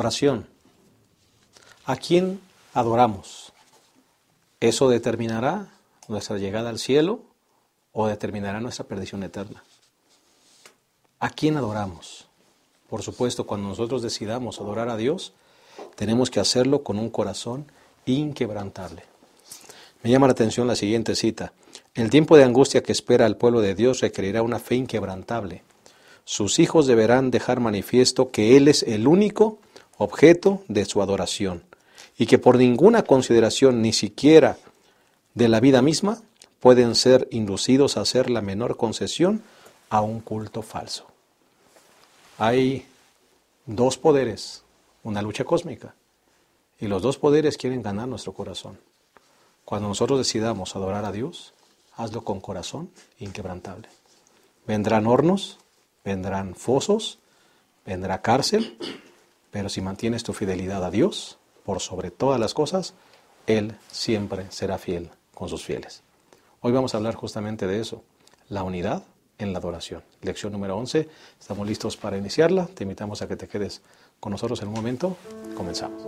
adoración. ¿A quién adoramos? ¿Eso determinará nuestra llegada al cielo o determinará nuestra perdición eterna? ¿A quién adoramos? Por supuesto, cuando nosotros decidamos adorar a Dios, tenemos que hacerlo con un corazón inquebrantable. Me llama la atención la siguiente cita. El tiempo de angustia que espera al pueblo de Dios requerirá una fe inquebrantable. Sus hijos deberán dejar manifiesto que Él es el único objeto de su adoración y que por ninguna consideración, ni siquiera de la vida misma, pueden ser inducidos a hacer la menor concesión a un culto falso. Hay dos poderes, una lucha cósmica, y los dos poderes quieren ganar nuestro corazón. Cuando nosotros decidamos adorar a Dios, hazlo con corazón inquebrantable. Vendrán hornos, vendrán fosos, vendrá cárcel, pero si mantienes tu fidelidad a Dios, por sobre todas las cosas, Él siempre será fiel con sus fieles. Hoy vamos a hablar justamente de eso, la unidad en la adoración. Lección número 11, estamos listos para iniciarla. Te invitamos a que te quedes con nosotros en un momento. Comenzamos.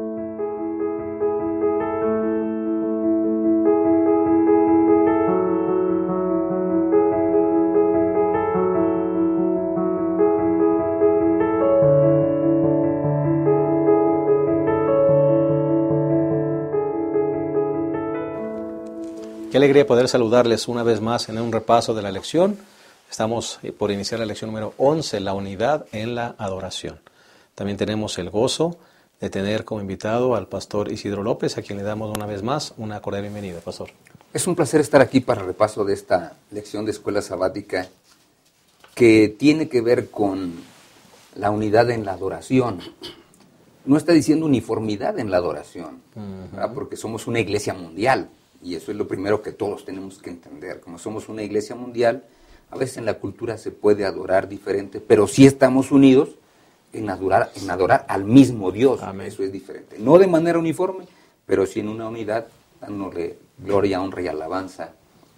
Qué alegría poder saludarles una vez más en un repaso de la lección. Estamos por iniciar la lección número 11, la unidad en la adoración. También tenemos el gozo de tener como invitado al pastor Isidro López, a quien le damos una vez más una cordial bienvenida, pastor. Es un placer estar aquí para el repaso de esta lección de escuela sabática que tiene que ver con la unidad en la adoración. No está diciendo uniformidad en la adoración, porque somos una iglesia mundial. Y eso es lo primero que todos tenemos que entender. Como somos una iglesia mundial, a veces en la cultura se puede adorar diferente, pero sí estamos unidos en adorar al mismo Dios. Amén. Eso es diferente. No de manera uniforme, pero sí en una unidad, dándole gloria, honra y alabanza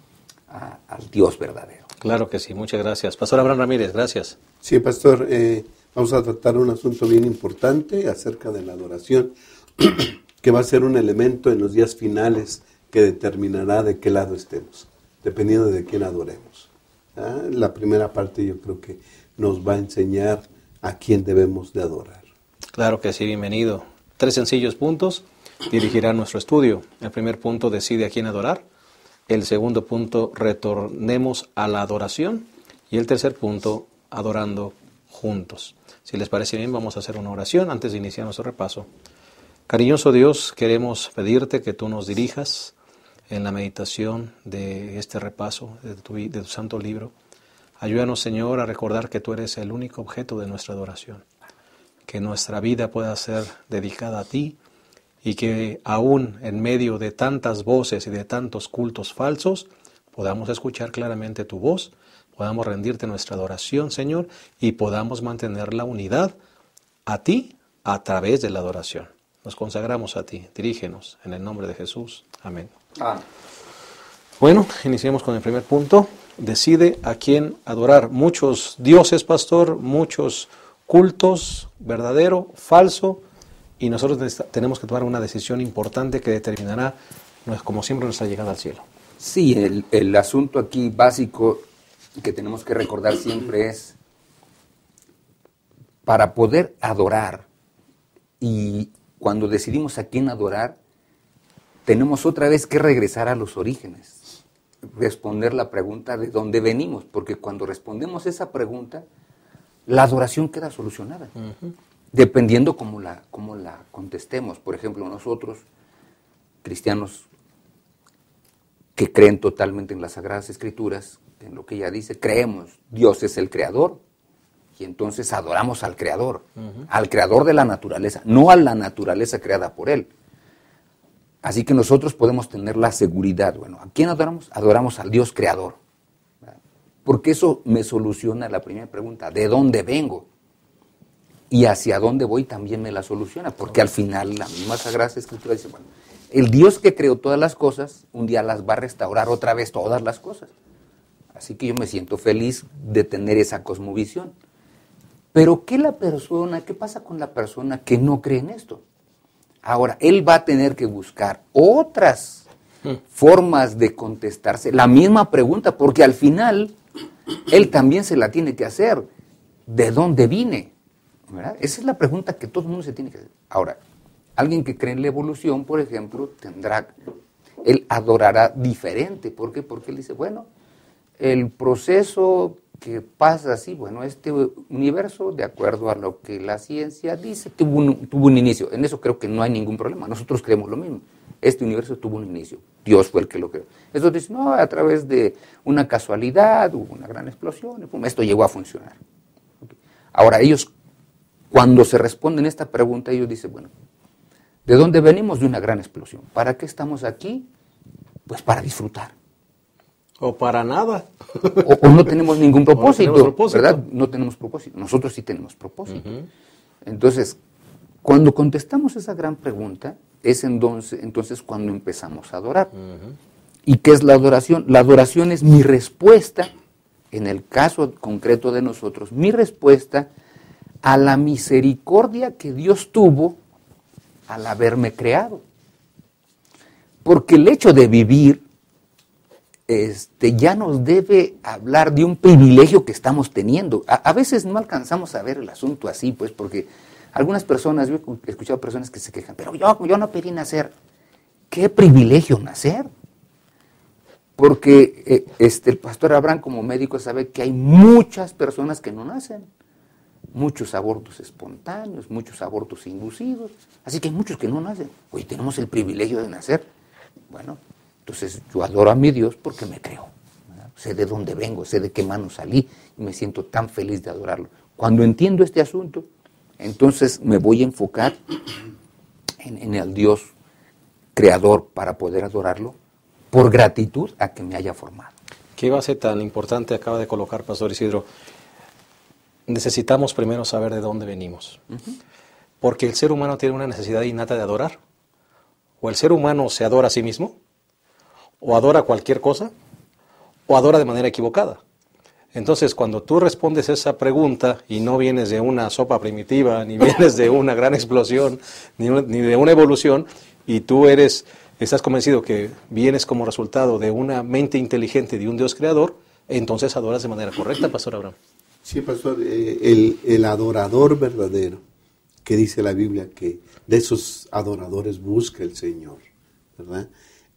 al Dios verdadero. Claro que sí, muchas gracias. Pastor Abraham Ramírez, gracias. Sí, pastor, vamos a tratar un asunto bien importante acerca de la adoración, que va a ser un elemento en los días finales que determinará de qué lado estemos, dependiendo de quién adoremos. La primera parte yo creo que nos va a enseñar a quién debemos de adorar. Claro que sí, bienvenido. 3 sencillos puntos dirigirán nuestro estudio. El primer punto, decide a quién adorar. El segundo punto, retornemos a la adoración. Y el tercer punto, adorando juntos. Si les parece bien, vamos a hacer una oración antes de iniciar nuestro repaso. Cariñoso Dios, queremos pedirte que tú nos dirijas en la meditación de este repaso de tu santo libro. Ayúdanos, Señor, a recordar que tú eres el único objeto de nuestra adoración, que nuestra vida pueda ser dedicada a ti y que aún en medio de tantas voces y de tantos cultos falsos podamos escuchar claramente tu voz, podamos rendirte nuestra adoración, Señor, y podamos mantener la unidad a ti a través de la adoración. Nos consagramos a ti, dirígenos en el nombre de Jesús. Amén. Bueno, iniciemos con el primer punto. Decide a quién adorar. Muchos dioses, pastor, muchos cultos, verdadero, falso, y nosotros tenemos que tomar una decisión importante que determinará, como siempre, nuestra llegada al cielo. Sí, el asunto aquí básico que tenemos que recordar siempre es, para poder adorar, y cuando decidimos a quién adorar, tenemos otra vez que regresar a los orígenes, responder la pregunta de dónde venimos, porque cuando respondemos esa pregunta, la adoración queda solucionada, dependiendo cómo la contestemos. Por ejemplo, nosotros, cristianos que creen totalmente en las Sagradas Escrituras, en lo que ella dice, creemos, Dios es el Creador, y entonces adoramos al Creador, al Creador de la naturaleza, no a la naturaleza creada por Él. Así que nosotros podemos tener la seguridad. Bueno, ¿a quién adoramos? Adoramos al Dios creador. Porque eso me soluciona la primera pregunta, ¿de dónde vengo? Y hacia dónde voy también me la soluciona, porque al final la misma Sagrada Escritura dice, bueno, el Dios que creó todas las cosas, un día las va a restaurar otra vez todas las cosas. Así que yo me siento feliz de tener esa cosmovisión. Pero ¿qué pasa con la persona que no cree en esto? Ahora, él va a tener que buscar otras formas de contestarse la misma pregunta, porque al final él también se la tiene que hacer. ¿De dónde vine? ¿Verdad? Esa es la pregunta que todo el mundo se tiene que hacer. Ahora, alguien que cree en la evolución, por ejemplo, él adorará diferente. ¿Por qué? Porque él dice, bueno, el proceso que pasa así, bueno, este universo, de acuerdo a lo que la ciencia dice, tuvo un inicio. En eso creo que no hay ningún problema. Nosotros creemos lo mismo. Este universo tuvo un inicio. Dios fue el que lo creó. Eso dice, no, a través de una casualidad, hubo una gran explosión, y pum, esto llegó a funcionar. Okay. Ahora, ellos, cuando se responden esta pregunta, ellos dicen, bueno, ¿de dónde venimos? De una gran explosión. ¿Para qué estamos aquí? Pues para disfrutar. O para nada. O no tenemos ningún propósito, no tenemos propósito, ¿verdad? No tenemos propósito. Nosotros sí tenemos propósito. Entonces, cuando contestamos esa gran pregunta, es entonces cuando empezamos a adorar. ¿Y qué es la adoración? La adoración es mi respuesta, en el caso concreto de nosotros, mi respuesta a la misericordia que Dios tuvo al haberme creado. Porque el hecho de vivir ya nos debe hablar de un privilegio que estamos teniendo. A veces no alcanzamos a ver el asunto así, pues, porque algunas personas, yo he escuchado personas que se quejan, pero yo no pedí nacer. ¿Qué privilegio nacer? Porque el pastor Abraham como médico sabe que hay muchas personas que no nacen. Muchos abortos espontáneos, muchos abortos inducidos. Así que hay muchos que no nacen. Hoy tenemos el privilegio de nacer. Bueno, entonces yo adoro a mi Dios porque me creó. ¿Verdad? Sé de dónde vengo, sé de qué mano salí y me siento tan feliz de adorarlo. Cuando entiendo este asunto, entonces me voy a enfocar en el Dios creador para poder adorarlo por gratitud a que me haya formado. ¿Qué base tan importante acaba de colocar Pastor Isidro? Necesitamos primero saber de dónde venimos. Porque el ser humano tiene una necesidad innata de adorar. O el ser humano se adora a sí mismo, o adora cualquier cosa, o adora de manera equivocada. Entonces, cuando tú respondes esa pregunta y no vienes de una sopa primitiva, ni vienes de una gran explosión, ni de una evolución, y tú estás convencido que vienes como resultado de una mente inteligente de un Dios creador, entonces adoras de manera correcta, Pastor Abraham. Sí, pastor, el adorador verdadero, que dice la Biblia que de esos adoradores busca el Señor, ¿verdad?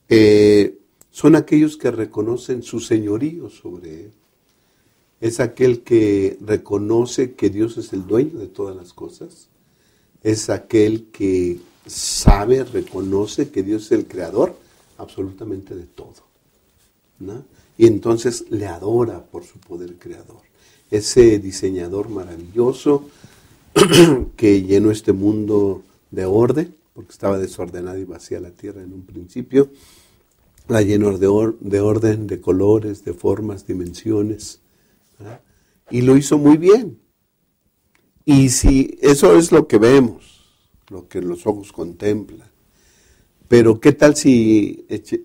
Son aquellos que reconocen su señorío sobre él. Es aquel que reconoce que Dios es el dueño de todas las cosas. Es aquel que sabe, reconoce que Dios es el creador absolutamente de todo, ¿no? Y entonces le adora por su poder creador. Ese diseñador maravilloso que llenó este mundo de orden, porque estaba desordenada y vacía la tierra en un principio, la llenó de orden, de colores, de formas, dimensiones, ¿verdad? Y lo hizo muy bien. Y si eso es lo que vemos, lo que los ojos contemplan, pero ¿qué tal si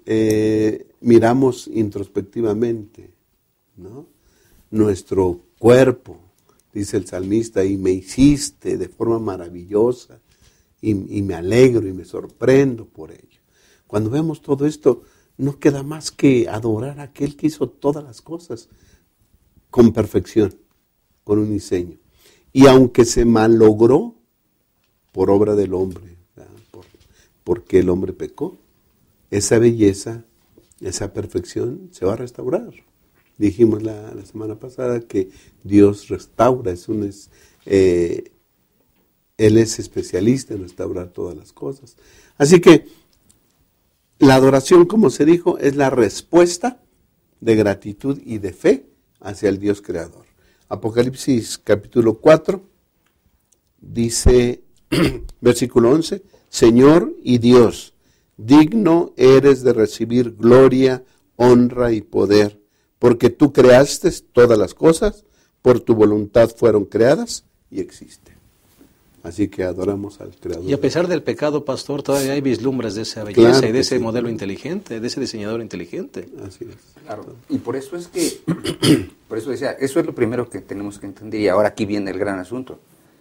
miramos introspectivamente, ¿no? Nuestro cuerpo, dice el salmista, y me hiciste de forma maravillosa, y me alegro y me sorprendo por ello. Cuando vemos todo esto, no queda más que adorar a aquel que hizo todas las cosas con perfección, con un diseño. Y aunque se malogró por obra del hombre, porque el hombre pecó, esa belleza, esa perfección se va a restaurar. Dijimos la semana pasada que Dios restaura, Él es especialista en restaurar todas las cosas. Así que la adoración, como se dijo, es la respuesta de gratitud y de fe hacia el Dios creador. Apocalipsis capítulo 4 dice, versículo 11, Señor y Dios, digno eres de recibir gloria, honra y poder, porque tú creaste todas las cosas, por tu voluntad fueron creadas y existen. Así que adoramos al Creador. Y a pesar del pecado, pastor, todavía hay vislumbres de esa belleza Claro y de que ese sí. modelo inteligente, de ese diseñador inteligente. Así es. Claro, y por eso es que, por eso decía, eso es lo primero que tenemos que entender, y ahora aquí viene el gran asunto.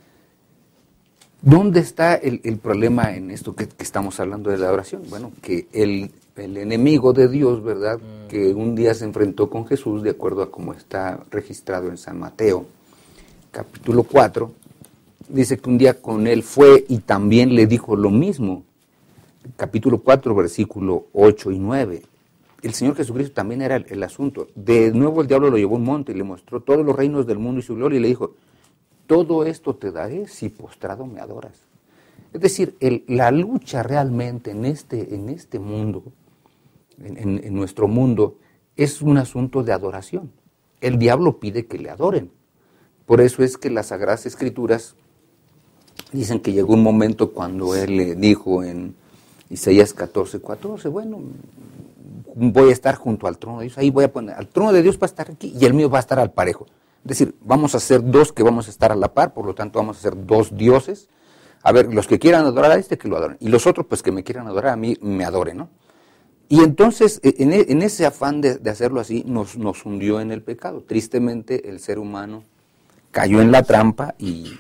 ¿Dónde está el problema en esto que estamos hablando de la adoración? Bueno, que el enemigo de Dios, ¿verdad?, que un día se enfrentó con Jesús, de acuerdo a como está registrado en San Mateo, capítulo 4, dice que un día con él fue y también le dijo lo mismo. Capítulo 4, versículo 8 y 9. El Señor Jesucristo también era el asunto. De nuevo el diablo lo llevó a un monte y le mostró todos los reinos del mundo y su gloria y le dijo, todo esto te daré si postrado me adoras. Es decir, la lucha realmente en este mundo, en nuestro mundo, es un asunto de adoración. El diablo pide que le adoren. Por eso es que las Sagradas Escrituras dicen que llegó un momento cuando él le dijo en Isaías 14:14, bueno, voy a estar junto al trono de Dios, ahí voy a poner, al trono de Dios va a estar aquí y el mío va a estar al parejo. Es decir, vamos a ser dos que vamos a estar a la par, por lo tanto vamos a ser dos dioses. A ver, los que quieran adorar a este, que lo adoren. Y los otros, pues que me quieran adorar a mí, me adoren, ¿no? Y entonces, en ese afán de hacerlo así, nos hundió en el pecado. Tristemente, el ser humano cayó en la trampa y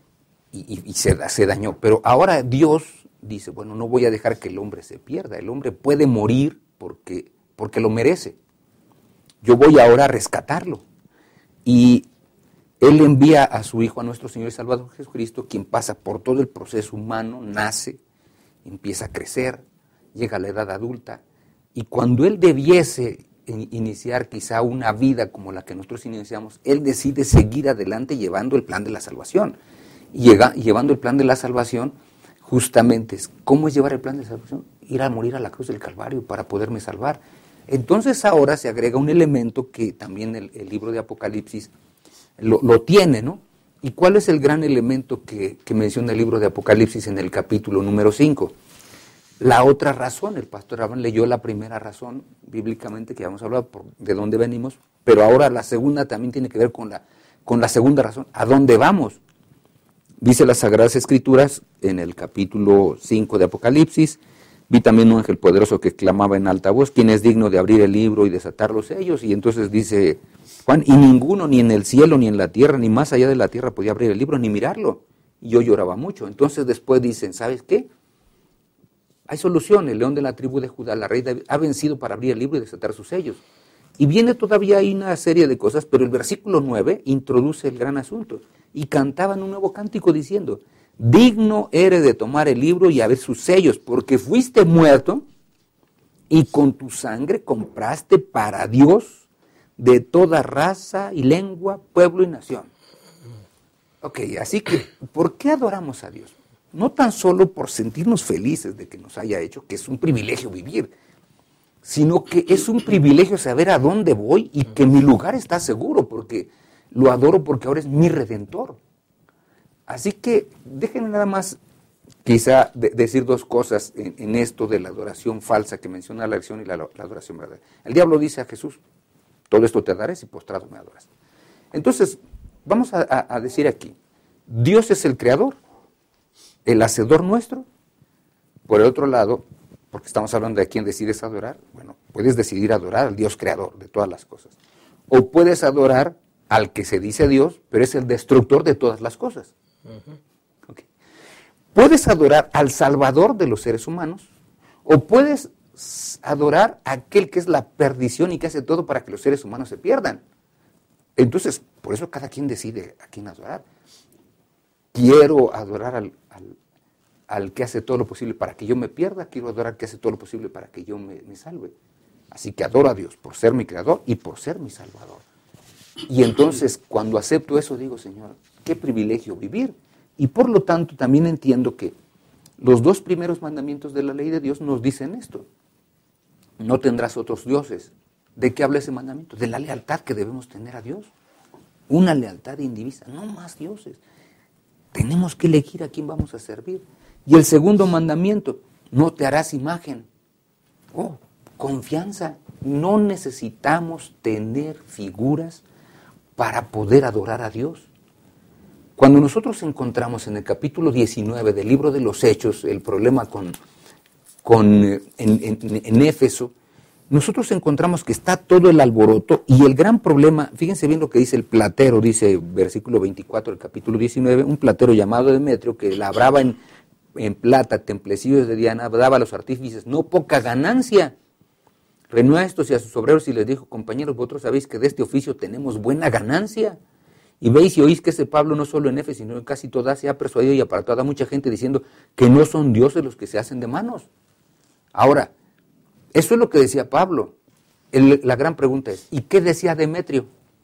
se dañó. Pero ahora Dios dice, bueno, no voy a dejar que el hombre se pierda. El hombre puede morir porque lo merece. Yo voy ahora a rescatarlo. Y Él envía a su Hijo, a nuestro Señor y Salvador Jesucristo, quien pasa por todo el proceso humano, nace, empieza a crecer, llega a la edad adulta, y cuando Él debiese iniciar quizá una vida como la que nosotros iniciamos, Él decide seguir adelante llevando el plan de la salvación. Y llevando el plan de la salvación, justamente, ¿cómo es llevar el plan de la salvación? Ir a morir a la cruz del Calvario para poderme salvar. Entonces ahora se agrega un elemento que también el libro de Apocalipsis lo tiene, ¿no? ¿Y cuál es el gran elemento que menciona el libro de Apocalipsis en el capítulo número 5? La otra razón, el pastor Abraham leyó la primera razón bíblicamente que habíamos hablado, de dónde venimos, pero ahora la segunda también tiene que ver con la segunda razón, ¿a dónde vamos? Dice las Sagradas Escrituras en el capítulo 5 de Apocalipsis, vi también un ángel poderoso que clamaba en alta voz, ¿quién es digno de abrir el libro y desatar los sellos? Y entonces dice Juan, y ninguno, ni en el cielo, ni en la tierra, ni más allá de la tierra podía abrir el libro, ni mirarlo. Y yo lloraba mucho. Entonces después dicen, ¿sabes qué? Hay solución, el león de la tribu de Judá, la rey David, ha vencido para abrir el libro y desatar sus sellos. Y viene todavía ahí una serie de cosas, pero el versículo 9 introduce el gran asunto. Y cantaban un nuevo cántico diciendo, digno eres de tomar el libro y abrir sus sellos, porque fuiste muerto y con tu sangre compraste para Dios de toda raza y lengua, pueblo y nación. Ok, así que, ¿por qué adoramos a Dios? No tan solo por sentirnos felices de que nos haya hecho, que es un privilegio vivir, sino que es un privilegio saber a dónde voy y que mi lugar está seguro, porque lo adoro porque ahora es mi Redentor. Así que déjenme nada más quizá decir dos cosas en esto de la adoración falsa que menciona la lección y la adoración verdadera. El diablo dice a Jesús, todo esto te daré si postrado me adoras. Entonces, vamos a decir aquí, Dios es el creador, el hacedor nuestro. Por el otro lado, porque estamos hablando de quién decides adorar, bueno, puedes decidir adorar al Dios creador de todas las cosas. O puedes adorar al que se dice Dios, pero es el destructor de todas las cosas. Okay. Puedes adorar al Salvador de los seres humanos, o puedes adorar a aquel que es la perdición y que hace todo para que los seres humanos se pierdan. Entonces, por eso cada quien decide a quién adorar. Quiero adorar al que hace todo lo posible para que yo me pierda, quiero adorar al que hace todo lo posible para que yo me salve. Así que adoro a Dios por ser mi creador y por ser mi salvador. Y entonces, cuando acepto eso, digo, Señor, qué privilegio vivir. Y por lo tanto, también entiendo que los dos primeros mandamientos de la ley de Dios nos dicen esto. No tendrás otros dioses. ¿De qué habla ese mandamiento? De la lealtad que debemos tener a Dios. Una lealtad indivisa, no más dioses. Tenemos que elegir a quién vamos a servir. Y el segundo mandamiento, no te harás imagen. Oh, confianza. No necesitamos tener figuras para poder adorar a Dios. Cuando nosotros encontramos en el capítulo 19 del libro de los Hechos el problema en Éfeso, nosotros encontramos que está todo el alboroto y el gran problema, fíjense bien lo que dice el platero, dice versículo 24 del capítulo 19, un platero llamado Demetrio que labraba en plata templecillos de Diana, daba a los artífices no poca ganancia. Reunió a estos y a sus obreros y les dijo, compañeros, vosotros sabéis que de este oficio tenemos buena ganancia. Y veis y oís que ese Pablo no solo en Éfeso, sino en casi toda se ha persuadido y apartado a mucha gente diciendo que no son dioses los que se hacen de manos. Ahora, eso es lo que decía Pablo. La gran pregunta es, ¿y qué decía Demetrio?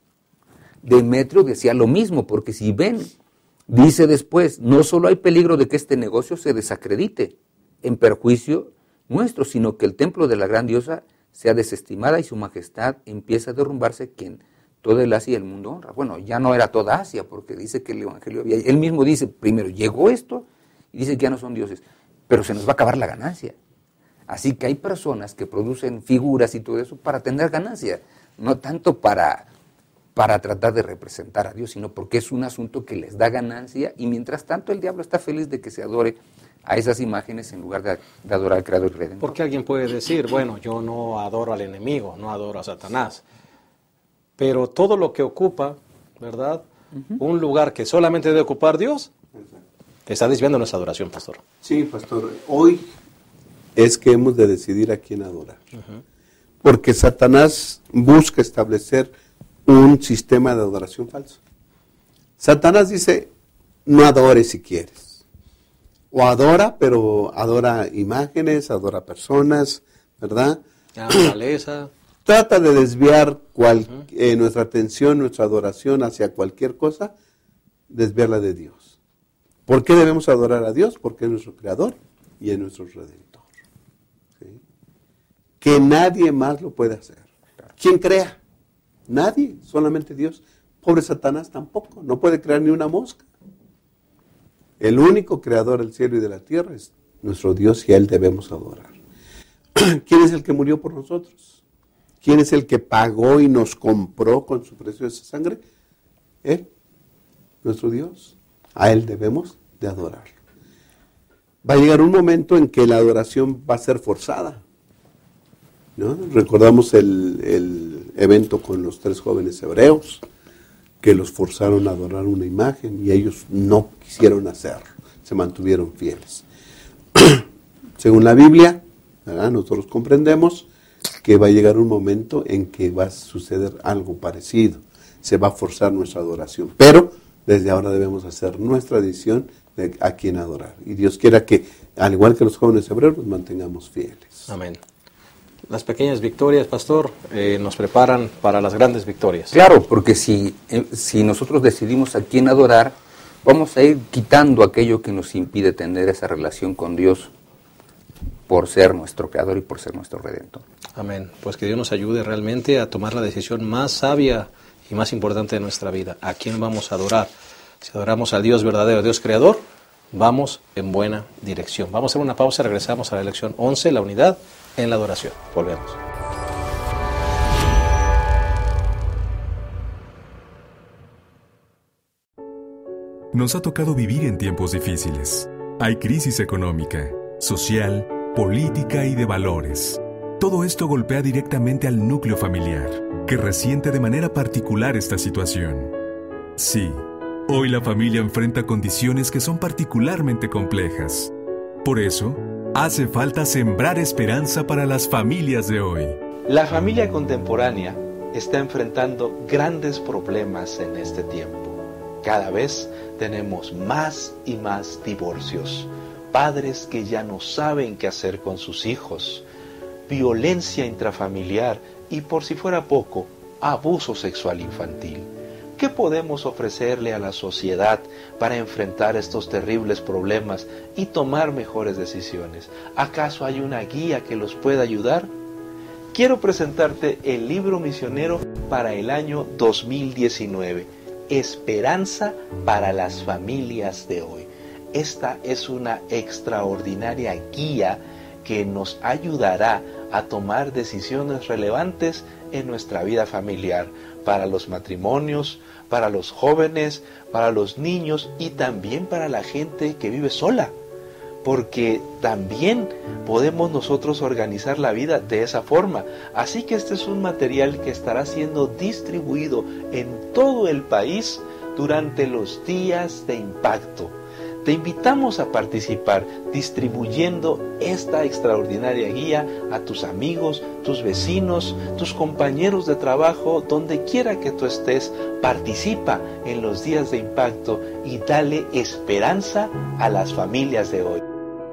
Demetrio decía lo mismo, porque si ven, dice después, no solo hay peligro de que este negocio se desacredite en perjuicio nuestro, sino que el templo de la gran diosa sea desestimada y su majestad empieza a derrumbarse quien toda el Asia y el mundo honra. Bueno, ya no era toda Asia, porque dice que el evangelio había... Él mismo dice, primero, llegó esto, y dice que ya no son dioses, pero se nos va a acabar la ganancia. Así que hay personas que producen figuras y todo eso para tener ganancia, no tanto para tratar de representar a Dios, sino porque es un asunto que les da ganancia y mientras tanto el diablo está feliz de que se adore a esas imágenes en lugar de adorar al Creador y Redentor. Porque alguien puede decir, bueno, yo no adoro al enemigo, no adoro a Satanás, pero todo lo que ocupa, ¿verdad? Un lugar que solamente debe ocupar Dios, está desviando nuestra adoración, pastor. Sí, pastor, hoy es que hemos de decidir a quién adorar. Porque Satanás busca establecer un sistema de adoración falso. Satanás dice, no adores si quieres. O adora, pero adora imágenes, adora personas, ¿verdad? La naturaleza. Trata de desviar nuestra atención, nuestra adoración hacia cualquier cosa, desviarla de Dios. ¿Por qué debemos adorar a Dios? Porque es nuestro Creador y es nuestro Redentor. Que nadie más lo puede hacer. ¿Quién crea? Nadie, solamente Dios. Pobre Satanás tampoco, no puede crear ni una mosca. El único creador del cielo y de la tierra es nuestro Dios y a Él debemos adorar. ¿Quién es el que murió por nosotros? ¿Quién es el que pagó y nos compró con su preciosa sangre? Él, nuestro Dios. A Él debemos de adorar. Va a llegar un momento en que la adoración va a ser forzada, ¿no? Recordamos el evento con los 3 jóvenes hebreos que los forzaron a adorar una imagen y ellos no quisieron hacerlo, se mantuvieron fieles. Según la Biblia, ¿verdad? Nosotros comprendemos que va a llegar un momento en que va a suceder algo parecido, se va a forzar nuestra adoración, pero desde ahora debemos hacer nuestra decisión de a quién adorar. Y Dios quiera que, al igual que los jóvenes hebreos, nos mantengamos fieles. Amén. Las pequeñas victorias, pastor, nos preparan para las grandes victorias. Claro, porque si nosotros decidimos a quién adorar, vamos a ir quitando aquello que nos impide tener esa relación con Dios por ser nuestro Creador y por ser nuestro Redentor. Amén. Pues que Dios nos ayude realmente a tomar la decisión más sabia y más importante de nuestra vida. ¿A quién vamos a adorar? Si adoramos al Dios verdadero, Dios Creador, vamos en buena dirección. Vamos a hacer una pausa, regresamos a la lección 11, la unidad en la adoración. Volvemos. Nos ha tocado vivir en tiempos difíciles. Hay crisis económica, social, política y de valores. Todo esto golpea directamente al núcleo familiar, que resiente de manera particular esta situación. Sí, hoy la familia enfrenta condiciones que son particularmente complejas. Por eso, hace falta sembrar esperanza para las familias de hoy. La familia contemporánea está enfrentando grandes problemas en este tiempo. Cada vez tenemos más y más divorcios, padres que ya no saben qué hacer con sus hijos, violencia intrafamiliar y, por si fuera poco, abuso sexual infantil. ¿Qué podemos ofrecerle a la sociedad para enfrentar estos terribles problemas y tomar mejores decisiones? ¿Acaso hay una guía que los pueda ayudar? Quiero presentarte el libro misionero para el año 2019, Esperanza para las familias de hoy. Esta es una extraordinaria guía que nos ayudará a tomar decisiones relevantes en nuestra vida familiar. para los matrimonios, para los jóvenes, para los niños y también para la gente que vive sola. Porque también podemos nosotros organizar la vida de esa forma. Así que este es un material que estará siendo distribuido en todo el país durante los días de impacto. Te invitamos a participar distribuyendo esta extraordinaria guía a tus amigos, tus vecinos, tus compañeros de trabajo, donde quiera que tú estés. Participa en los días de impacto y dale esperanza a las familias de hoy.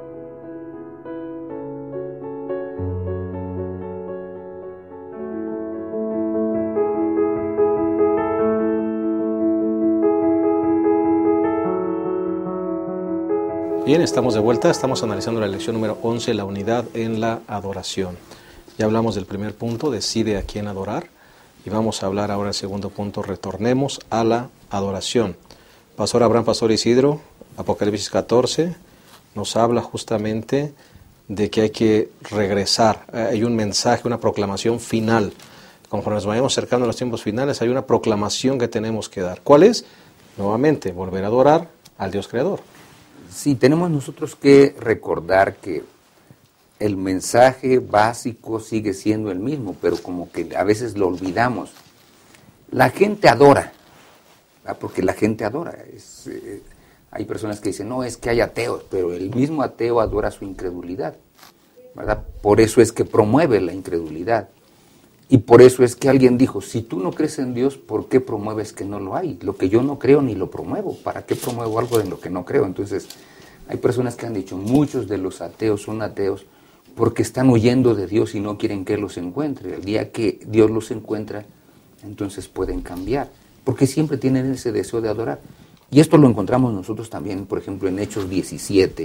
Bien, estamos de vuelta, estamos analizando la lección número 11, la unidad en la adoración. Ya hablamos del primer punto, decide a quién adorar, y vamos a hablar ahora del segundo punto, retornemos a la adoración. Pastor Abraham, Pastor Isidro, Apocalipsis 14, nos habla justamente de que hay que regresar, hay un mensaje, una proclamación final. Conforme nos vayamos acercando a los tiempos finales, hay una proclamación que tenemos que dar. ¿Cuál es? Nuevamente, volver a adorar al Dios Creador. Sí, tenemos nosotros que recordar que el mensaje básico sigue siendo el mismo, pero como que a veces lo olvidamos. La gente adora, ¿verdad? Porque la gente adora. Hay personas que dicen, no, es que hay ateos, pero el mismo ateo adora su incredulidad, ¿verdad? Por eso es que promueve la incredulidad. Y por eso es que alguien dijo, si tú no crees en Dios, ¿por qué promueves que no lo hay? Lo que yo no creo ni lo promuevo. ¿Para qué promuevo algo en lo que no creo? Entonces, hay personas que han dicho, muchos de los ateos son ateos porque están huyendo de Dios y no quieren que Él los encuentre. El día que Dios los encuentra, entonces pueden cambiar. Porque siempre tienen ese deseo de adorar. Y esto lo encontramos nosotros también, por ejemplo, en Hechos 17,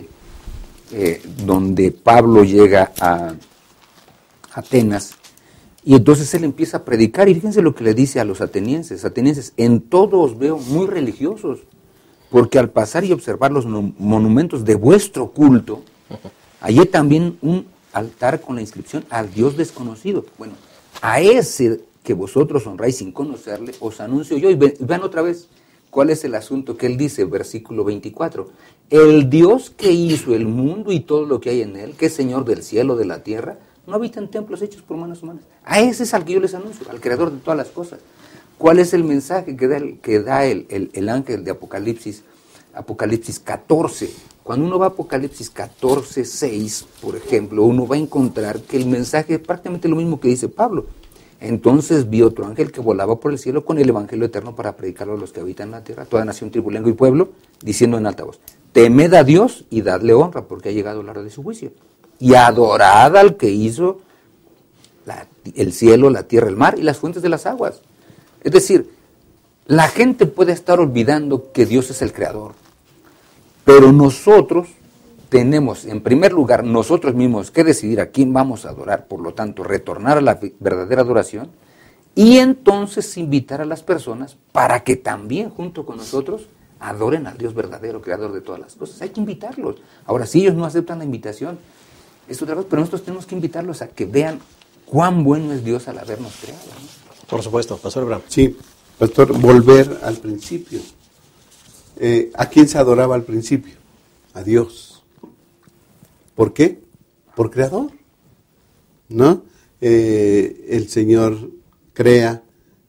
donde Pablo llega a Atenas. Y entonces él empieza a predicar, y fíjense lo que le dice a los atenienses, en todo os veo muy religiosos, porque al pasar y observar los monumentos de vuestro culto, hallé también un altar con la inscripción al Dios desconocido. Bueno, a ese que vosotros honráis sin conocerle, os anuncio yo. Y vean otra vez cuál es el asunto que él dice, versículo 24. El Dios que hizo el mundo y todo lo que hay en él, que es Señor del cielo, de la tierra, no habita en templos hechos por manos humanas. A ese es al que yo les anuncio, al creador de todas las cosas. ¿Cuál es el mensaje que da el ángel de Apocalipsis 14? Cuando uno va a Apocalipsis 14, 6, por ejemplo, uno va a encontrar que el mensaje es prácticamente lo mismo que dice Pablo. Entonces vi otro ángel que volaba por el cielo con el evangelio eterno para predicarlo a los que habitan la tierra, toda nación, tribu, lengua y pueblo, diciendo en alta voz, temed a Dios y dadle honra, porque ha llegado la hora de su juicio. Y adorad al que hizo el cielo, la tierra, el mar y las fuentes de las aguas. Es decir, la gente puede estar olvidando que Dios es el creador, pero nosotros tenemos, en primer lugar, nosotros mismos que decidir a quién vamos a adorar, por lo tanto, retornar a la verdadera adoración, y entonces invitar a las personas para que también, junto con nosotros, adoren al Dios verdadero, creador de todas las cosas. Hay que invitarlos. Ahora, si ellos no aceptan la invitación, es otra cosa, pero nosotros tenemos que invitarlos a que vean cuán bueno es Dios al habernos creado, ¿no? Por supuesto, Pastor Abraham. Sí, Pastor, volver al principio. ¿A quién se adoraba al principio? A Dios. ¿Por qué? Por creador, ¿no? El Señor crea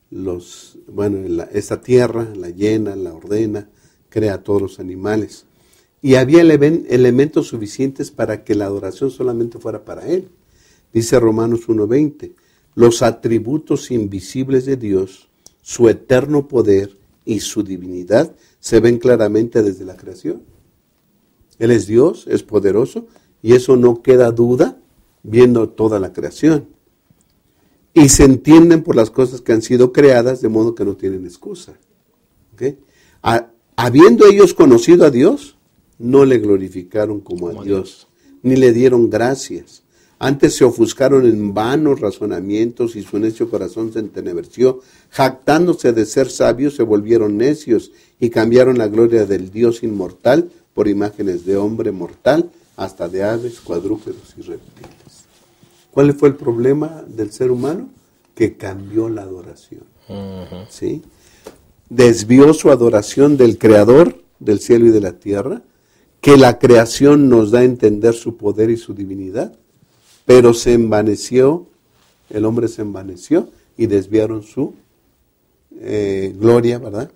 esta tierra, la llena, la ordena, crea todos los animales. Y había elementos suficientes para que la adoración solamente fuera para Él. Dice Romanos 1:20, los atributos invisibles de Dios, su eterno poder y su divinidad se ven claramente desde la creación. Él es Dios, es poderoso, y eso no queda duda viendo toda la creación. Y se entienden por las cosas que han sido creadas, de modo que no tienen excusa. ¿Okay? Habiendo ellos conocido a Dios, no le glorificaron como a Dios, ni le dieron gracias. Antes se ofuscaron en vanos razonamientos y su necio corazón se entenebreció. Jactándose de ser sabios, se volvieron necios y cambiaron la gloria del Dios inmortal por imágenes de hombre mortal, hasta de aves, cuadrúpedos y reptiles. ¿Cuál fue el problema del ser humano? que cambió la adoración. ¿Sí? Desvió su adoración del Creador del cielo y de la tierra, que la creación nos da a entender su poder y su divinidad, pero se envaneció, el hombre se envaneció y desviaron su gloria, ¿verdad?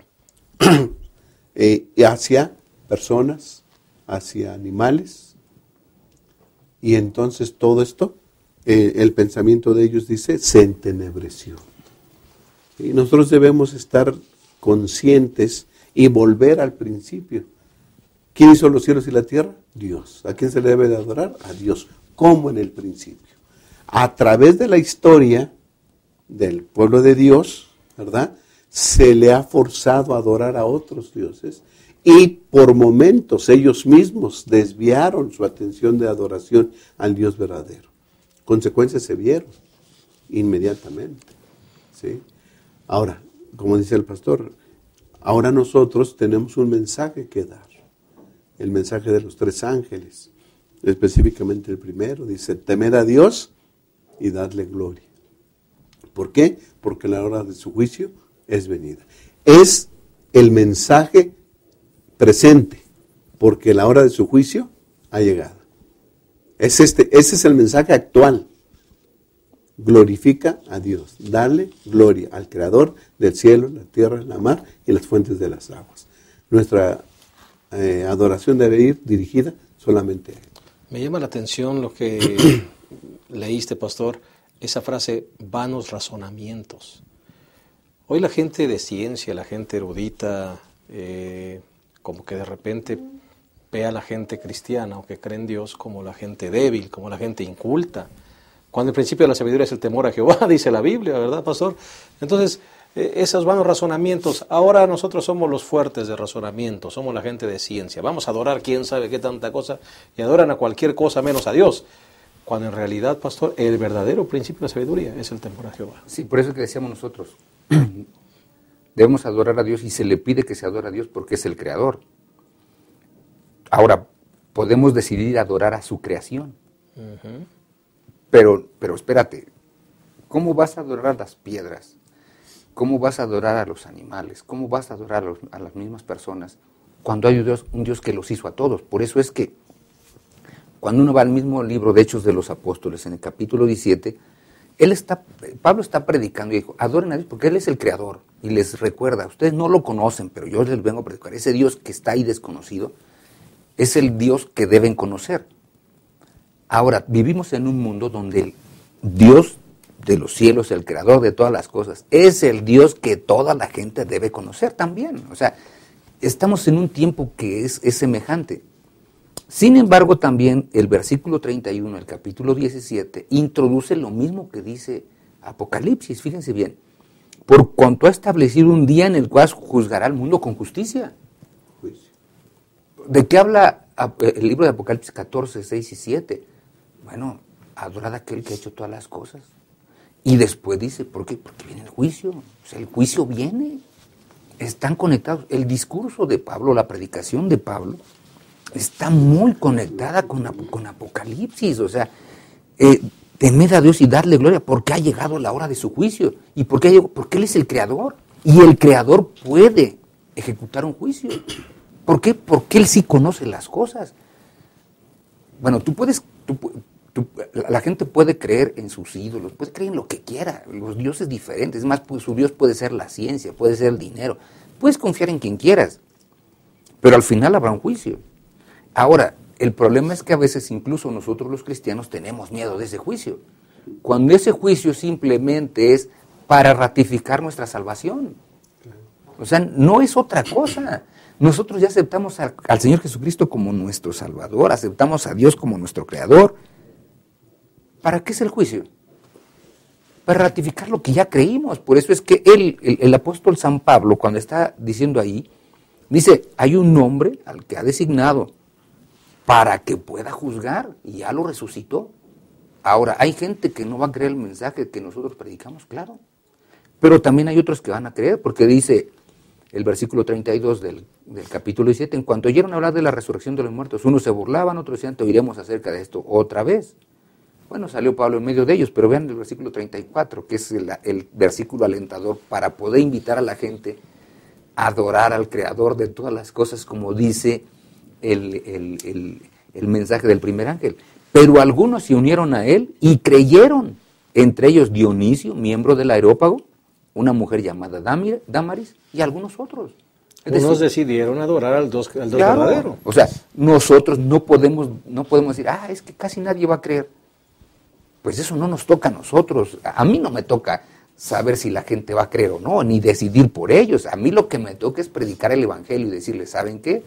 Hacia personas, hacia animales, y entonces todo esto, el pensamiento de ellos dice, se entenebreció. Y nosotros debemos estar conscientes y volver al principio. ¿Quién hizo los cielos y la tierra? Dios. ¿A quién se le debe de adorar? A Dios, como en el principio. A través de la historia del pueblo de Dios, ¿verdad?, se le ha forzado a adorar a otros dioses, y por momentos ellos mismos desviaron su atención de adoración al Dios verdadero. Consecuencias se vieron inmediatamente, ¿sí? Ahora, como dice el pastor, ahora nosotros tenemos un mensaje que dar. El mensaje de los 3 ángeles, específicamente el primero, dice, temed a Dios y dadle gloria. ¿Por qué? Porque la hora de su juicio es venida. Es el mensaje presente, porque la hora de su juicio ha llegado. Ese es el mensaje actual. Glorifica a Dios, dale gloria al Creador del cielo, la tierra, la mar y las fuentes de las aguas. Nuestra adoración debe ir dirigida solamente a Él. Me llama la atención lo que leíste, pastor, esa frase, vanos razonamientos. Hoy la gente de ciencia, la gente erudita, como que de repente ve a la gente cristiana o que cree en Dios como la gente débil, como la gente inculta. Cuando el principio de la sabiduría es el temor a Jehová, dice la Biblia, ¿verdad, pastor? Entonces, esos vanos razonamientos, ahora nosotros somos los fuertes de razonamiento, somos la gente de ciencia. Vamos a adorar quién sabe qué tanta cosa, y adoran a cualquier cosa menos a Dios. Cuando en realidad, pastor, el verdadero principio de la sabiduría es el temor a Jehová. Sí, por eso que decíamos nosotros, debemos adorar a Dios y se le pide que se adore a Dios porque es el Creador. Ahora, podemos decidir adorar a su creación. Pero espérate, ¿cómo vas a adorar a las piedras? ¿Cómo vas a adorar a los animales? ¿Cómo vas a adorar a las mismas personas cuando hay un Dios que los hizo a todos? Por eso es que cuando uno va al mismo libro de Hechos de los Apóstoles, en el capítulo 17, Pablo está predicando y dijo, adoren a Dios porque Él es el Creador. Y les recuerda, ustedes no lo conocen, pero yo les vengo a predicar. Ese Dios que está ahí desconocido es el Dios que deben conocer. Ahora, vivimos en un mundo donde el Dios de los cielos, el Creador de todas las cosas, es el Dios que toda la gente debe conocer también. O sea, estamos en un tiempo que es semejante. Sin embargo, también el versículo 31, el capítulo 17, introduce lo mismo que dice Apocalipsis, fíjense bien. Por cuanto ha establecido un día en el cual juzgará al mundo con justicia. ¿De qué habla el libro de Apocalipsis 14, 6 y 7? Bueno, adorad a aquel que ha hecho todas las cosas. Y después dice, ¿por qué? Porque viene el juicio. O sea, el juicio viene. Están conectados. El discurso de Pablo, la predicación de Pablo, está muy conectada con Apocalipsis. O sea, temed a Dios y darle gloria porque ha llegado la hora de su juicio. ¿Y por qué ha llegado? Porque Él es el Creador. Y el Creador puede ejecutar un juicio. ¿Por qué? Porque Él sí conoce las cosas. Bueno, la gente puede creer en sus ídolos, puede creer en lo que quiera, los dioses diferentes. Es más, pues, su Dios puede ser la ciencia, puede ser el dinero. Puedes confiar en quien quieras, pero al final habrá un juicio. Ahora, el problema es que a veces incluso nosotros los cristianos tenemos miedo de ese juicio, cuando ese juicio simplemente es para ratificar nuestra salvación. O sea, no es otra cosa. Nosotros ya aceptamos al Señor Jesucristo como nuestro Salvador, aceptamos a Dios como nuestro Creador. ¿Para qué es el juicio? Para ratificar lo que ya creímos. Por eso es que el apóstol San Pablo, cuando está diciendo ahí, dice, hay un hombre al que ha designado para que pueda juzgar, y ya lo resucitó. Ahora, hay gente que no va a creer el mensaje que nosotros predicamos, claro. Pero también hay otros que van a creer, porque dice el versículo 32 del capítulo 17, en cuanto oyeron hablar de la resurrección de los muertos, unos se burlaban, otros decían, te oiremos acerca de esto otra vez. Bueno, salió Pablo en medio de ellos, pero vean el versículo 34, que es el versículo alentador para poder invitar a la gente a adorar al Creador de todas las cosas, como dice el mensaje del primer ángel. Pero algunos se unieron a él y creyeron, entre ellos Dionisio, miembro del Areópago, una mujer llamada Dámaris y algunos otros. Es Unos decir, decidieron adorar al Dios claro, verdadero. o sea, nosotros no podemos decir, es que casi nadie va a creer. Pues eso no nos toca a nosotros. A mí no me toca saber si la gente va a creer o no, ni decidir por ellos. A mí lo que me toca es predicar el Evangelio y decirles, ¿saben qué?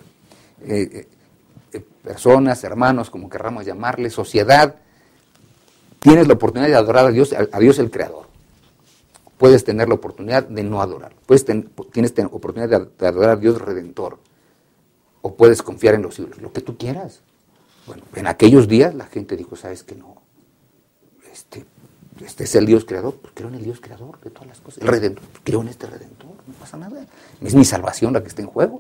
Personas, hermanos, como querramos llamarles, sociedad, tienes la oportunidad de adorar a Dios el Creador. Puedes tener la oportunidad de no adorar. Tienes oportunidad de adorar a Dios Redentor. O puedes confiar en los ídolos, lo que tú quieras. Bueno, en aquellos días la gente dijo, ¿sabes qué? No. Este es el Dios Creador, pues creo en el Dios Creador de todas las cosas. El Redentor, pues creo en este Redentor, no pasa nada. Es mi salvación la que está en juego.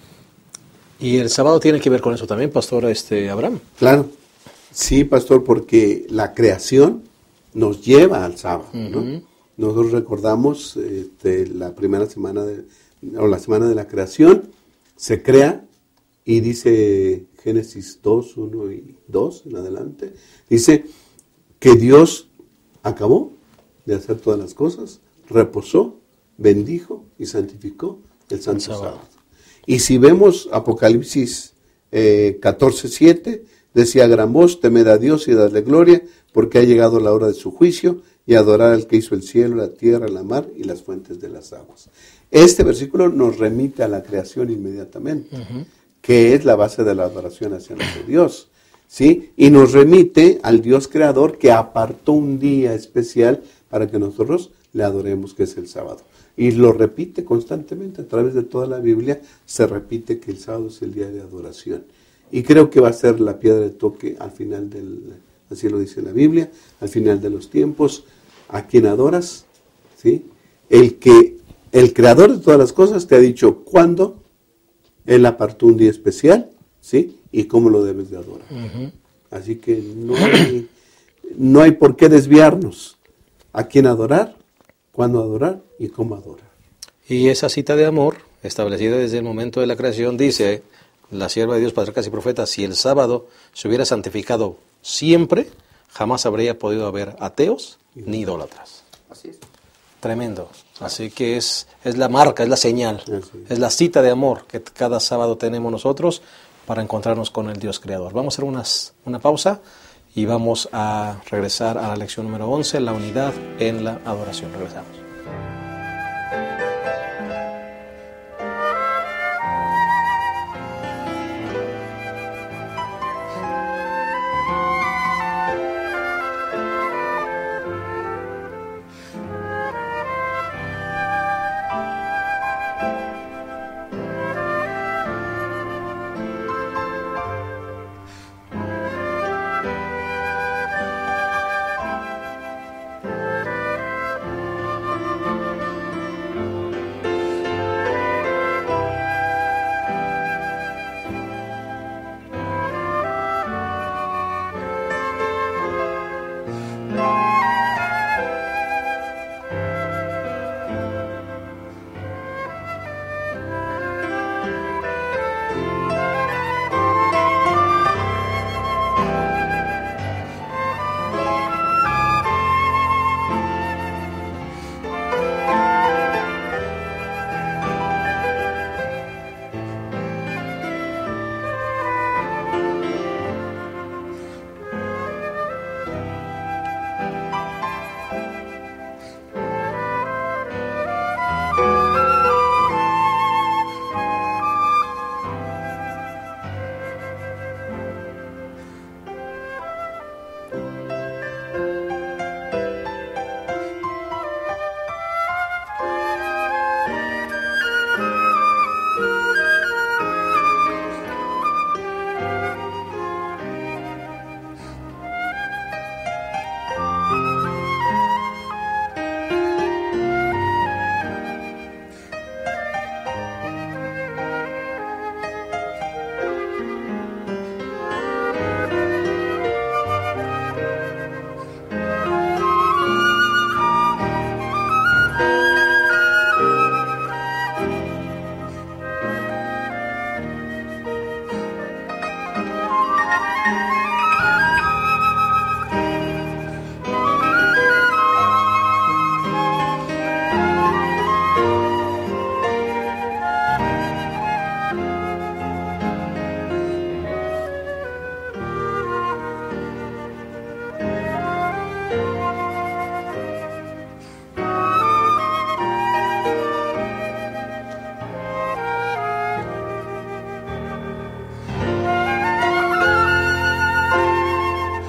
Y el sábado tiene que ver con eso también, Pastor Abraham. Claro, sí, pastor, porque la creación nos lleva al sábado, ¿no? Nosotros recordamos la primera semana la semana de la creación, se crea y dice Génesis 2, 1 y 2 en adelante, dice que Dios acabó de hacer todas las cosas, reposó, bendijo y santificó el santo sábado. Y si vemos Apocalipsis 14:7, decía a gran voz, temed a Dios y dadle gloria, porque ha llegado la hora de su juicio, y adorar al que hizo el cielo, la tierra, la mar y las fuentes de las aguas. Este versículo nos remite a la creación inmediatamente, que es la base de la adoración hacia nuestro Dios, ¿sí? Y nos remite al Dios creador que apartó un día especial para que nosotros le adoremos, que es el sábado. Y lo repite constantemente, a través de toda la Biblia se repite que el sábado es el día de adoración. Y creo que va a ser la piedra de toque al final así lo dice la Biblia, al final de los tiempos. ¿A quién adoras? ¿Sí? El creador de todas las cosas te ha dicho cuándo Él apartó un día especial, ¿sí? Y cómo lo debes de adorar. Así que no hay por qué desviarnos. ¿A quién adorar? ¿Cuándo adorar? ¿Y cómo adorar? Y esa cita de amor, establecida desde el momento de la creación, dice la sierva de Dios, patriarcas y profetas, si el sábado se hubiera santificado siempre, jamás habría podido haber ateos ni idólatras. Así es. Tremendo. Así que es la marca, es la señal, es la cita de amor que cada sábado tenemos nosotros para encontrarnos con el Dios Creador. Vamos a hacer una pausa y vamos a regresar a la lección número 11, la unidad en la adoración. Regresamos.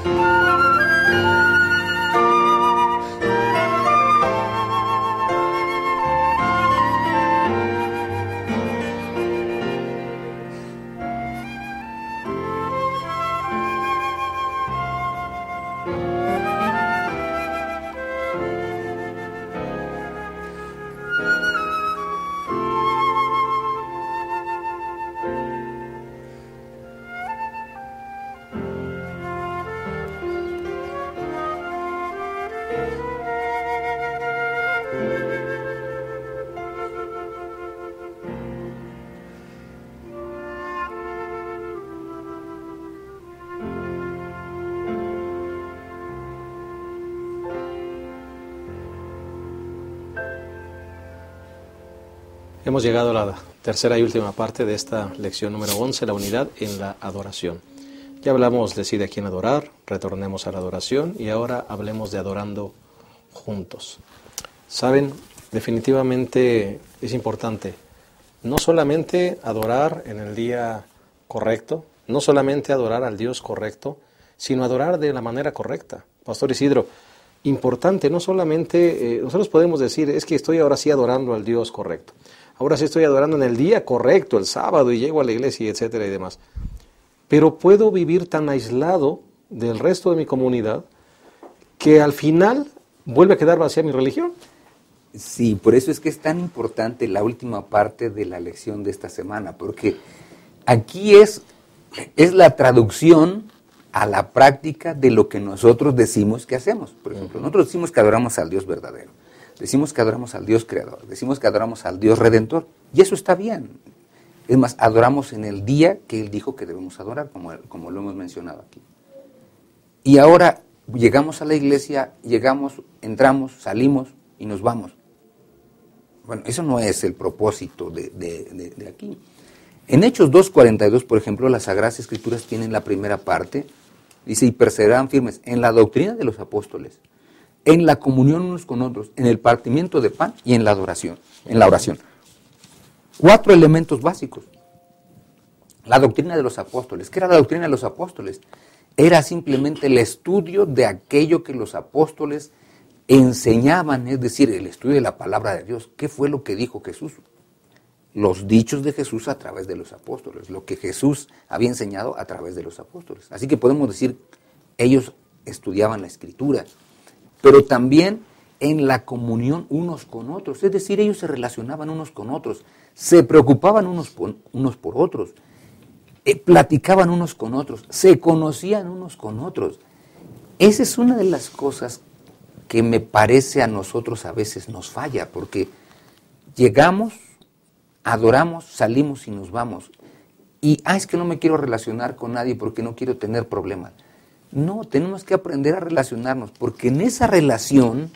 Hemos llegado a la tercera y última parte de esta lección número 11, la unidad en la adoración. Ya hablamos de sí, de quién adorar, retornemos a la adoración y ahora hablemos de adorando juntos. Saben, definitivamente es importante no solamente adorar en el día correcto, no solamente adorar al Dios correcto, sino adorar de la manera correcta. Pastor Isidro, importante, no solamente, nosotros podemos decir, es que estoy ahora sí adorando al Dios correcto. Ahora sí estoy adorando en el día correcto, el sábado, y llego a la iglesia, etcétera y demás. Pero puedo vivir tan aislado del resto de mi comunidad que al final vuelve a quedar vacía mi religión. Sí, por eso es que es tan importante la última parte de la lección de esta semana, porque aquí es la traducción a la práctica de lo que nosotros decimos que hacemos. Por ejemplo, nosotros decimos que adoramos al Dios verdadero. Decimos que adoramos al Dios creador, decimos que adoramos al Dios redentor, y eso está bien. Es más, adoramos en el día que Él dijo que debemos adorar, como lo hemos mencionado aquí. Y ahora llegamos a la iglesia, entramos, salimos y nos vamos. Bueno, eso no es el propósito de aquí. En Hechos 2:42, por ejemplo, las Sagradas Escrituras tienen la primera parte, dice, y perseveraban firmes en la doctrina de los apóstoles, en la comunión unos con otros, en el partimiento de pan y en la adoración, en la oración. 4 elementos básicos. La doctrina de los apóstoles. ¿Qué era la doctrina de los apóstoles? Era simplemente el estudio de aquello que los apóstoles enseñaban, es decir, el estudio de la palabra de Dios. ¿Qué fue lo que dijo Jesús? Los dichos de Jesús a través de los apóstoles, lo que Jesús había enseñado a través de los apóstoles. Así que podemos decir, ellos estudiaban la Escritura, pero también en la comunión unos con otros, es decir, ellos se relacionaban unos con otros, se preocupaban unos por otros, platicaban unos con otros, se conocían unos con otros. Esa es una de las cosas que me parece a nosotros a veces nos falla, porque llegamos, adoramos, salimos y nos vamos. Y, es que no me quiero relacionar con nadie porque no quiero tener problemas. No, tenemos que aprender a relacionarnos, porque en esa relación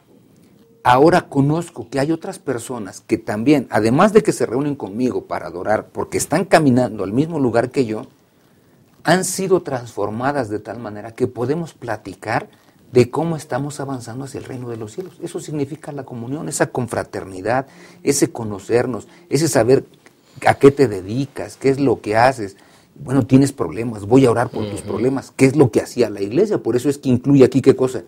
ahora conozco que hay otras personas que también, además de que se reúnen conmigo para adorar, porque están caminando al mismo lugar que yo, han sido transformadas de tal manera que podemos platicar de cómo estamos avanzando hacia el reino de los cielos. Eso significa la comunión, esa confraternidad, ese conocernos, ese saber a qué te dedicas, qué es lo que haces. Bueno, tienes problemas, voy a orar por tus problemas. ¿Qué es lo que hacía la iglesia? Por eso es que incluye aquí, ¿qué cosa?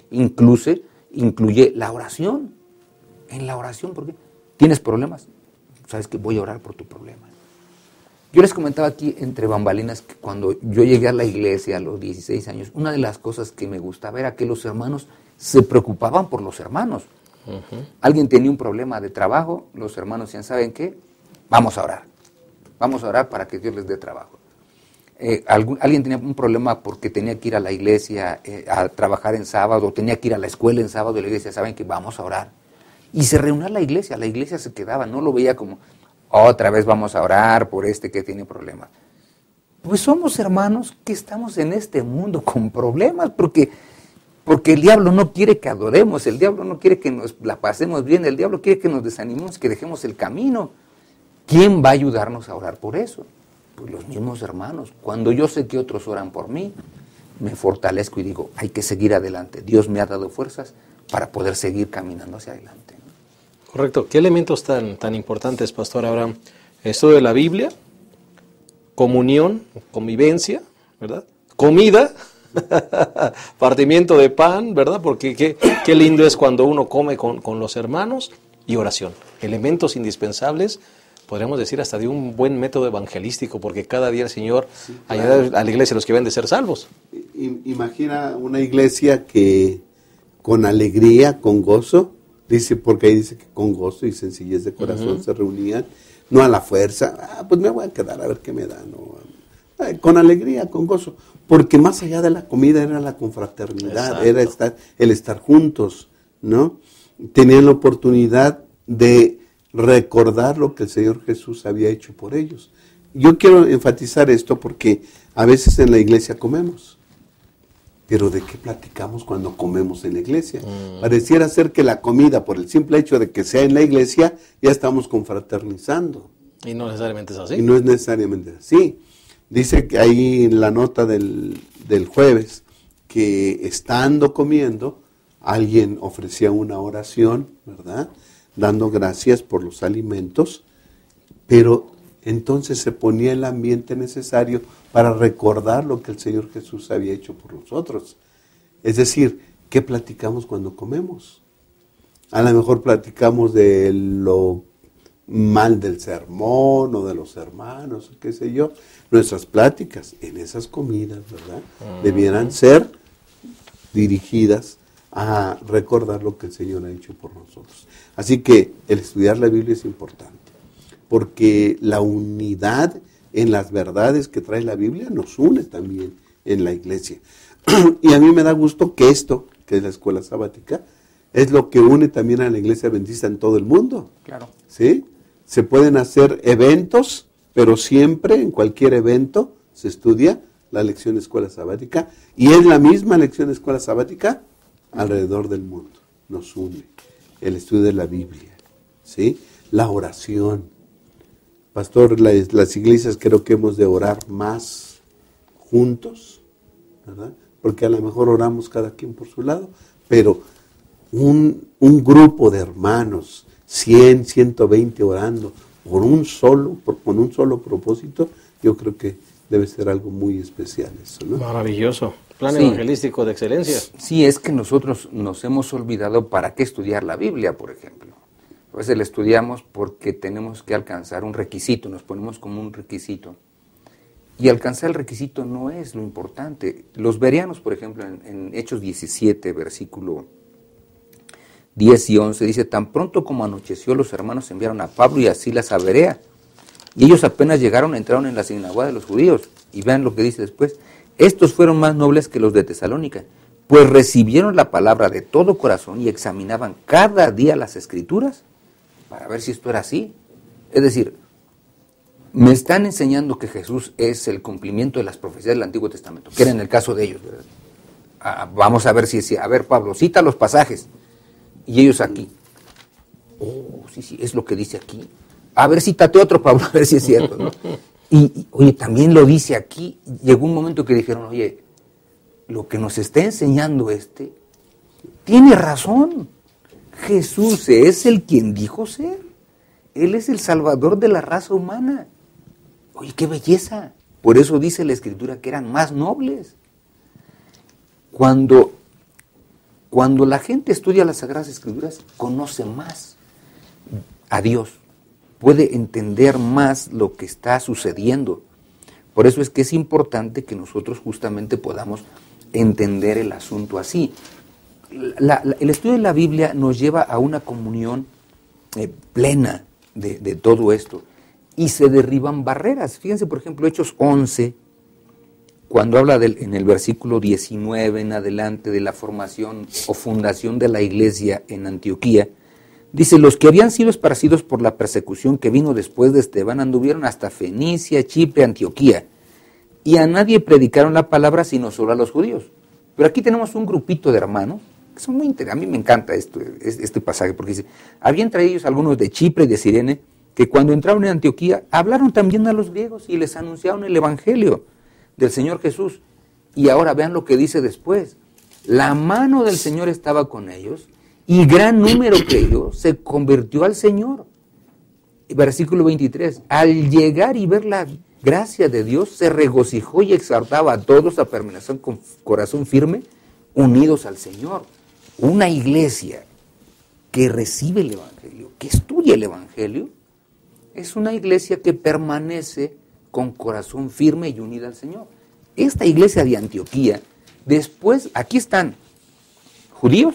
Incluye la oración. En la oración, ¿por qué? ¿Tienes problemas? Sabes que voy a orar por tu problema. Yo les comentaba aquí entre bambalinas que cuando yo llegué a la iglesia a los 16 años, una de las cosas que me gustaba era que los hermanos se preocupaban por los hermanos. Alguien tenía un problema de trabajo, los hermanos decían, ¿saben qué? Vamos a orar para que Dios les dé trabajo. Alguien tenía un problema porque tenía que ir a la iglesia a trabajar en sábado, tenía que ir a la escuela en sábado, y la iglesia, ¿saben qué? Vamos a orar. Y se reunía la iglesia se quedaba, no lo veía como, otra vez vamos a orar por este que tiene problemas. Pues somos hermanos que estamos en este mundo con problemas, porque el diablo no quiere que adoremos, el diablo no quiere que nos la pasemos bien, el diablo quiere que nos desanimemos, que dejemos el camino. ¿Quién va a ayudarnos a orar por eso? Pues los mismos hermanos. Cuando yo sé que otros oran por mí, me fortalezco y digo, hay que seguir adelante. Dios me ha dado fuerzas para poder seguir caminando hacia adelante. Correcto. ¿Qué elementos tan importantes, Pastor Abraham? Estudio de la Biblia, comunión, convivencia, ¿verdad? Comida, Partimiento de pan, ¿verdad? Porque qué lindo es cuando uno come con los hermanos, y oración. Elementos indispensables, podríamos decir, hasta de un buen método evangelístico, porque cada día el Señor añade a la iglesia los que deben de ser salvos. Imagina una iglesia que con alegría, con gozo, dice, porque ahí dice que con gozo y sencillez de corazón se reunían, no a la fuerza, pues me voy a quedar a ver qué me dan, con alegría, con gozo, porque más allá de la comida era la confraternidad, era el estar juntos, ¿no? Tenían la oportunidad de recordar lo que el Señor Jesús había hecho por ellos. Yo quiero enfatizar esto porque a veces en la iglesia comemos, pero ¿de qué platicamos cuando comemos en la iglesia? Pareciera ser que la comida, por el simple hecho de que sea en la iglesia, ya estamos confraternizando. Y no necesariamente es así. Y no es necesariamente así. Dice que ahí en la nota del jueves, que estando comiendo, alguien ofrecía una oración, ¿verdad?, dando gracias por los alimentos, pero entonces se ponía el ambiente necesario para recordar lo que el Señor Jesús había hecho por nosotros. Es decir, ¿qué platicamos cuando comemos? A lo mejor platicamos de lo mal del sermón o de los hermanos, qué sé yo. Nuestras pláticas en esas comidas, ¿verdad?, debieran ser dirigidas a recordar lo que el Señor ha hecho por nosotros. Así que el estudiar la Biblia es importante, porque la unidad en las verdades que trae la Biblia nos une también en la iglesia. Y a mí me da gusto que esto, que es la escuela sabática, es lo que une también a la iglesia adventista en todo el mundo. Claro. ¿Sí? Se pueden hacer eventos, pero siempre en cualquier evento se estudia la lección de escuela sabática, y es la misma lección de escuela sabática alrededor del mundo. Nos une el estudio de la Biblia, ¿sí? La oración. Pastor, las iglesias creo que hemos de orar más juntos, ¿verdad? Porque a lo mejor oramos cada quien por su lado, pero un grupo de hermanos, 100, 120 orando con un solo propósito, yo creo que debe ser algo muy especial eso, ¿no? Maravilloso. Plan evangelístico de excelencia. Sí, es que nosotros nos hemos olvidado para qué estudiar la Biblia, por ejemplo. A veces la estudiamos porque tenemos que alcanzar un requisito, nos ponemos como un requisito. Y alcanzar el requisito no es lo importante. Los bereanos, por ejemplo, en Hechos 17, versículo 10 y 11, dice, tan pronto como anocheció, los hermanos enviaron a Pablo y a Silas a Berea. Y ellos apenas llegaron, entraron en la sinagoga de los judíos. Y vean lo que dice después. Estos fueron más nobles que los de Tesalónica, pues recibieron la palabra de todo corazón y examinaban cada día las Escrituras para ver si esto era así. Es decir, me están enseñando que Jesús es el cumplimiento de las profecías del Antiguo Testamento, que era en el caso de ellos, ¿verdad? Vamos a ver si es, a ver, Pablo, cita los pasajes, y ellos aquí. Oh, sí, es lo que dice aquí. A ver, cítate otro, Pablo, a ver si es cierto, ¿no? Y, oye, también lo dice aquí. Llegó un momento que dijeron, oye, lo que nos está enseñando tiene razón. Jesús es el quien dijo ser. Él es el Salvador de la raza humana. Oye, qué belleza. Por eso dice la Escritura que eran más nobles. Cuando la gente estudia las Sagradas Escrituras, conoce más a Dios. Puede entender más lo que está sucediendo. Por eso es que es importante que nosotros justamente podamos entender el asunto así. El estudio de la Biblia nos lleva a una comunión plena de todo esto. Y se derriban barreras. Fíjense, por ejemplo, Hechos 11, cuando habla en el versículo 19 en adelante de la formación o fundación de la iglesia en Antioquía, dice, los que habían sido esparcidos por la persecución que vino después de Esteban anduvieron hasta Fenicia, Chipre, Antioquía, y a nadie predicaron la palabra sino solo a los judíos. Pero aquí tenemos un grupito de hermanos, que son muy interesantes. A mí me encanta este pasaje, porque dice, habían traído ellos algunos de Chipre y de Cirene, que cuando entraron en Antioquía, hablaron también a los griegos y les anunciaron el evangelio del Señor Jesús. Y ahora vean lo que dice después, la mano del Señor estaba con ellos, y gran número creyó, se convirtió al Señor. Versículo 23, al llegar y ver gracia de Dios, se regocijó y exhortaba a todos a permanecer con corazón firme, unidos al Señor. Una iglesia que recibe el Evangelio, que estudia el Evangelio, es una iglesia que permanece con corazón firme y unida al Señor. Esta iglesia de Antioquía, después, aquí están judíos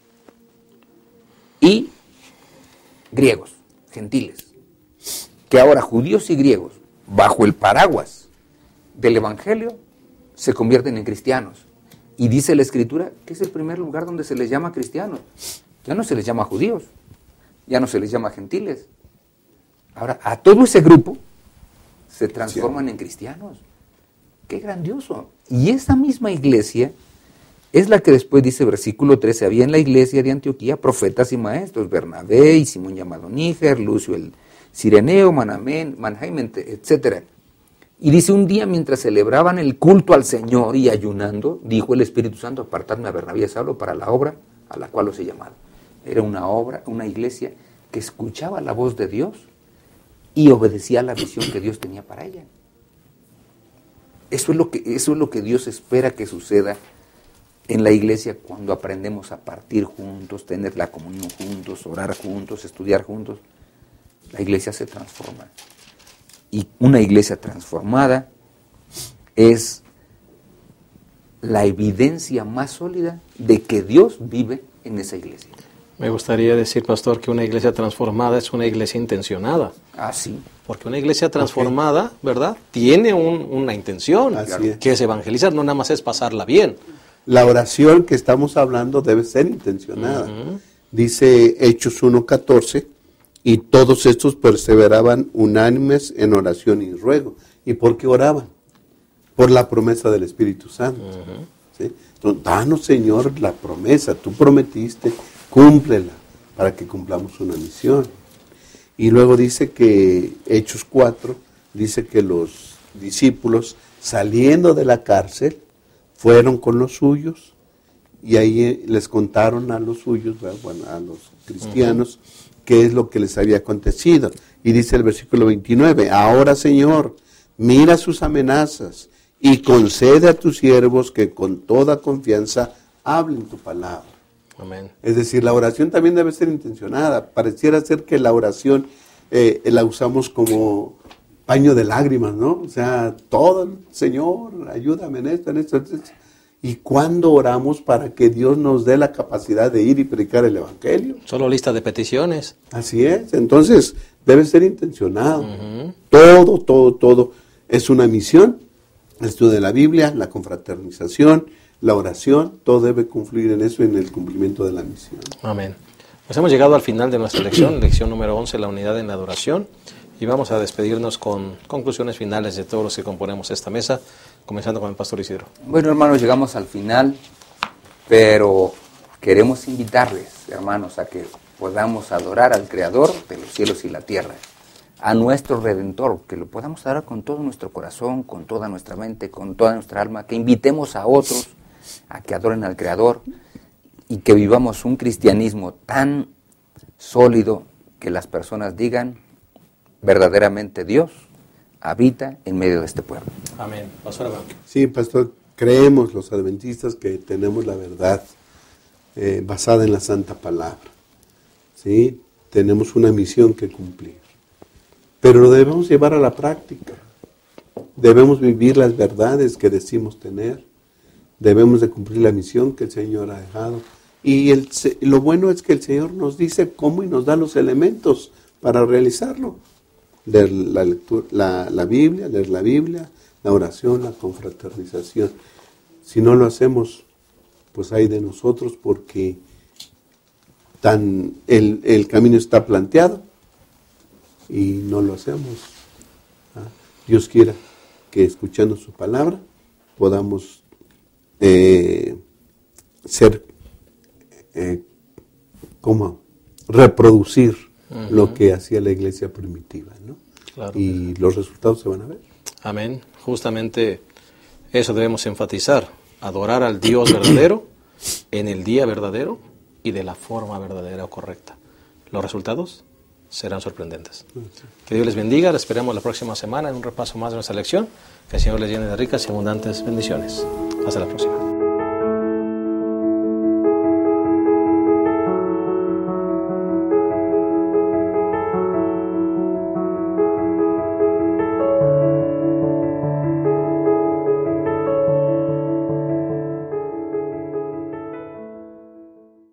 y griegos, gentiles, que ahora judíos y griegos, bajo el paraguas del Evangelio, se convierten en cristianos. Y dice la Escritura que es el primer lugar donde se les llama cristianos. Ya no se les llama judíos, ya no se les llama gentiles. Ahora, a todo ese grupo se transforman en cristianos. ¡Qué grandioso! Y esa misma iglesia es la que después dice, versículo 13, había en la iglesia de Antioquía profetas y maestros, Bernabé y Simón llamado Níger, Lucio el Cireneo, Manheim, etc. Y dice, un día mientras celebraban el culto al Señor y ayunando, dijo el Espíritu Santo, apartadme a Bernabé y a Saulo para la obra a la cual los he llamado. Era una iglesia que escuchaba la voz de Dios y obedecía a la visión que Dios tenía para ella. Eso es lo que Dios espera que suceda en la iglesia cuando aprendemos a partir juntos, tener la comunión juntos, orar juntos, estudiar juntos. La iglesia se transforma. Y una iglesia transformada es la evidencia más sólida de que Dios vive en esa iglesia. Me gustaría decir, pastor, que una iglesia transformada es una iglesia intencionada. Ah, sí. Porque una iglesia transformada, ¿verdad?, tiene una intención, Así que es evangelizar, no nada más es pasarla bien. La oración que estamos hablando debe ser intencionada. Dice Hechos 1:14, y todos estos perseveraban unánimes en oración y ruego. ¿Y por qué oraban? Por la promesa del Espíritu Santo. ¿Sí? Entonces, danos, Señor, la promesa. Tú prometiste, cúmplela para que cumplamos una misión. Y luego dice que Hechos 4, dice que los discípulos, saliendo de la cárcel, fueron con los suyos y ahí les contaron a los suyos, bueno, a los cristianos, qué es lo que les había acontecido. Y dice el versículo 29, ahora, Señor, mira sus amenazas y concede a tus siervos que con toda confianza hablen tu palabra. Amén. Es decir, la oración también debe ser intencionada. Pareciera ser que la oración la usamos como paño de lágrimas, ¿no? O sea, todo, Señor, ayúdame en esto, en esto, en esto. ¿Y cuándo oramos para que Dios nos dé la capacidad de ir y predicar el Evangelio? Solo lista de peticiones. Así es. Entonces, debe ser intencionado. Todo es una misión. El estudio de la Biblia, la confraternización, la oración, todo debe confluir en eso, en el cumplimiento de la misión. Amén. Pues hemos llegado al final de nuestra lección número 11, la unidad en la adoración, y vamos a despedirnos con conclusiones finales de todos los que componemos esta mesa, comenzando con el pastor Isidro. Bueno, hermanos, llegamos al final, pero queremos invitarles, hermanos, a que podamos adorar al Creador de los cielos y la tierra, a nuestro Redentor, que lo podamos adorar con todo nuestro corazón, con toda nuestra mente, con toda nuestra alma, que invitemos a otros a que adoren al Creador y que vivamos un cristianismo tan sólido que las personas digan, verdaderamente Dios habita en medio de este pueblo. Amén. Pastor Abraham. Sí, pastor, creemos los adventistas que tenemos la verdad basada en la Santa Palabra. ¿Sí? Tenemos una misión que cumplir. Pero lo debemos llevar a la práctica. Debemos vivir las verdades que decimos tener. Debemos de cumplir la misión que el Señor ha dejado. Y lo bueno es que el Señor nos dice cómo y nos da los elementos para realizarlo. Leer la Biblia, la oración, la confraternización. Si no lo hacemos, pues hay de nosotros porque el camino está planteado y no lo hacemos. Dios quiera que escuchando su palabra podamos reproducir lo que hacía la iglesia primitiva, ¿no? Claro. Y los resultados se van a ver. Amén. Justamente eso debemos enfatizar, adorar al Dios verdadero en el día verdadero y de la forma verdadera o correcta. Los resultados serán sorprendentes. Que Dios les bendiga, les esperamos la próxima semana en un repaso más de nuestra lección. Que el Señor les llene de ricas y abundantes bendiciones. Hasta la próxima.